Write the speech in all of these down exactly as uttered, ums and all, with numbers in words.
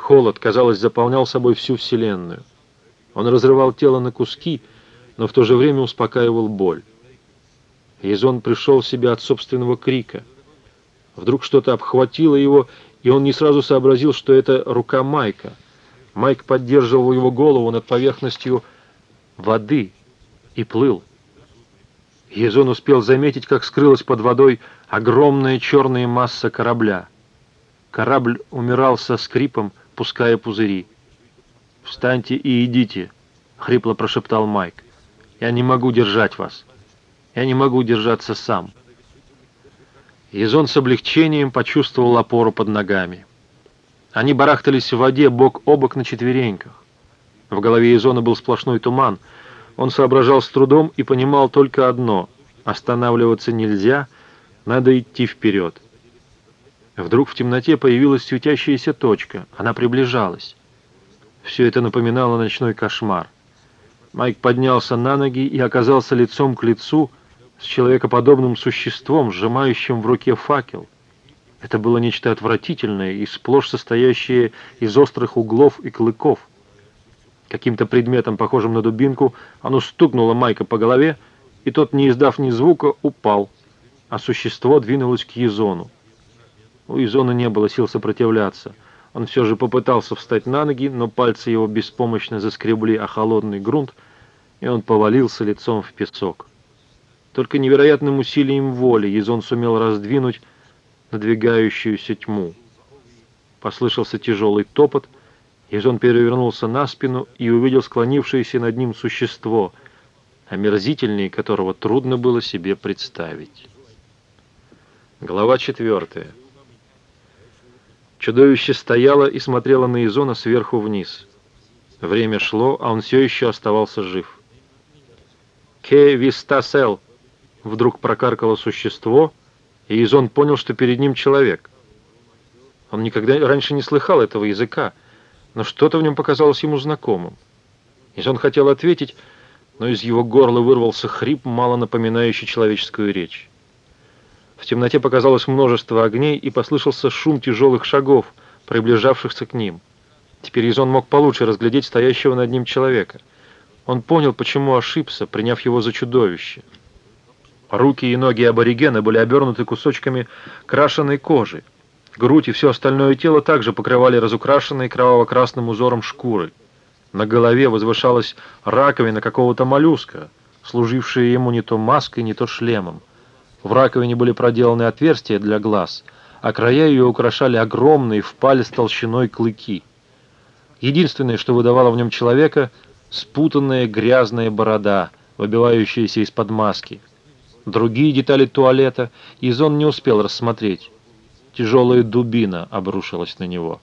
Холод, казалось, заполнял собой всю Вселенную. Он разрывал тело на куски, но в то же время успокаивал боль. Язон пришел в себя от собственного крика. Вдруг что-то обхватило его, и он не сразу сообразил, что это рука Майка. Майк поддерживал его голову над поверхностью воды и плыл. Язон успел заметить, как скрылась под водой огромная черная масса корабля. Корабль умирал со скрипом, пуская пузыри. «Встаньте и идите», — хрипло прошептал Майк. «Я не могу держать вас. Я не могу держаться сам». Язон с облегчением почувствовал опору под ногами. Они барахтались в воде бок о бок на четвереньках. В голове Язона был сплошной туман. Он соображал с трудом и понимал только одно — останавливаться нельзя, надо идти вперед. Вдруг в темноте появилась светящаяся точка. Она приближалась. Все это напоминало ночной кошмар. Майк поднялся на ноги и оказался лицом к лицу с человекоподобным существом, сжимающим в руке факел. Это было нечто отвратительное и сплошь состоящее из острых углов и клыков. Каким-то предметом, похожим на дубинку, оно стукнуло Майка по голове, и тот, не издав ни звука, упал, а существо двинулось к Язону. У Язона не было сил сопротивляться. Он все же попытался встать на ноги, но пальцы его беспомощно заскребли о холодный грунт, и он повалился лицом в песок. Только невероятным усилием воли Язон сумел раздвинуть надвигающуюся тьму. Послышался тяжелый топот, Язон перевернулся на спину и увидел склонившееся над ним существо, омерзительнее которого трудно было себе представить. Глава четвертая. Чудовище стояло и смотрело на Язона сверху вниз. Время шло, а он все еще оставался жив. «Ке вистасел!» — вдруг прокаркало существо, и Язон понял, что перед ним человек. Он никогда раньше не слыхал этого языка, но что-то в нем показалось ему знакомым. Язон хотел ответить, но из его горла вырвался хрип, мало напоминающий человеческую речь. В темноте показалось множество огней, и послышался шум тяжелых шагов, приближавшихся к ним. Теперь Язон мог получше разглядеть стоящего над ним человека. Он понял, почему ошибся, приняв его за чудовище. Руки и ноги аборигена были обернуты кусочками крашеной кожи. Грудь и все остальное тело также покрывали разукрашенные кроваво-красным узором шкуры. На голове возвышалась раковина какого-то моллюска, служившая ему не то маской, не то шлемом. В раковине были проделаны отверстия для глаз, а края ее украшали огромные в палец толщиной клыки. Единственное, что выдавало в нем человека — спутанная грязная борода, выбивающаяся из-под маски. Другие детали туалета Язон не успел рассмотреть. Тяжелая дубина обрушилась на него.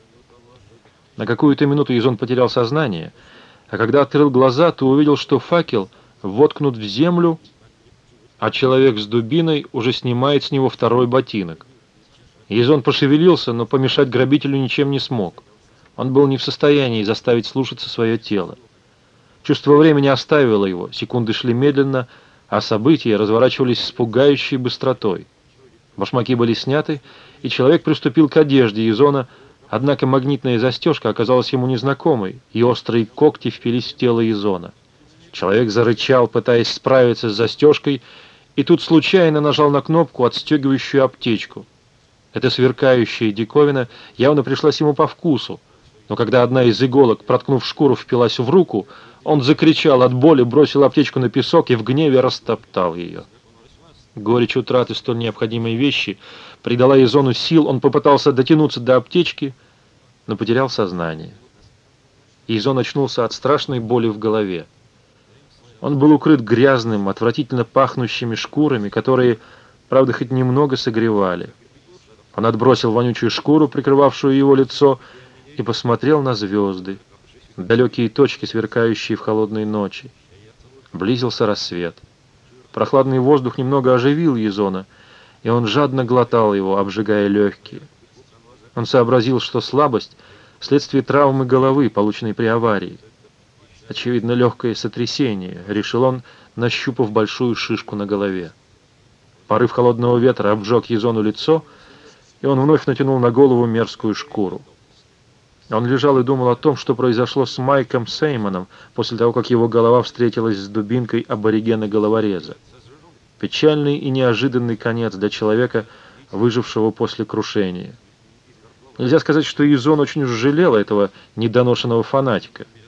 На какую-то минуту Язон потерял сознание, а когда открыл глаза, то увидел, что факел воткнут в землю, а человек с дубиной уже снимает с него второй ботинок. Язон пошевелился, но помешать грабителю ничем не смог. Он был не в состоянии заставить слушаться свое тело. Чувство времени оставило его, секунды шли медленно, а события разворачивались с пугающей быстротой. Башмаки были сняты, и человек приступил к одежде Язона, однако магнитная застежка оказалась ему незнакомой, и острые когти впились в тело Язона. Человек зарычал, пытаясь справиться с застежкой, и тут случайно нажал на кнопку, отстегивающую аптечку. Эта сверкающая диковина явно пришлась ему по вкусу, но когда одна из иголок, проткнув шкуру, впилась в руку, он закричал от боли, бросил аптечку на песок и в гневе растоптал ее. Горечь утраты столь необходимой вещи придала Язону сил, он попытался дотянуться до аптечки, но потерял сознание. Язон очнулся от страшной боли в голове. Он был укрыт грязным, отвратительно пахнущими шкурами, которые, правда, хоть немного согревали. Он отбросил вонючую шкуру, прикрывавшую его лицо, и посмотрел на звезды, далекие точки, сверкающие в холодной ночи. Близился рассвет. Прохладный воздух немного оживил Язона, и он жадно глотал его, обжигая легкие. Он сообразил, что слабость — следствие травмы головы, полученной при аварии. Очевидно, легкое сотрясение, решил он, нащупав большую шишку на голове. Порыв холодного ветра обжег Язону лицо, и он вновь натянул на голову мерзкую шкуру. Он лежал и думал о том, что произошло с Майком Сеймоном после того, как его голова встретилась с дубинкой аборигена-головореза. Печальный и неожиданный конец для человека, выжившего после крушения. Нельзя сказать, что Изон очень уж жалел этого недоношенного фанатика.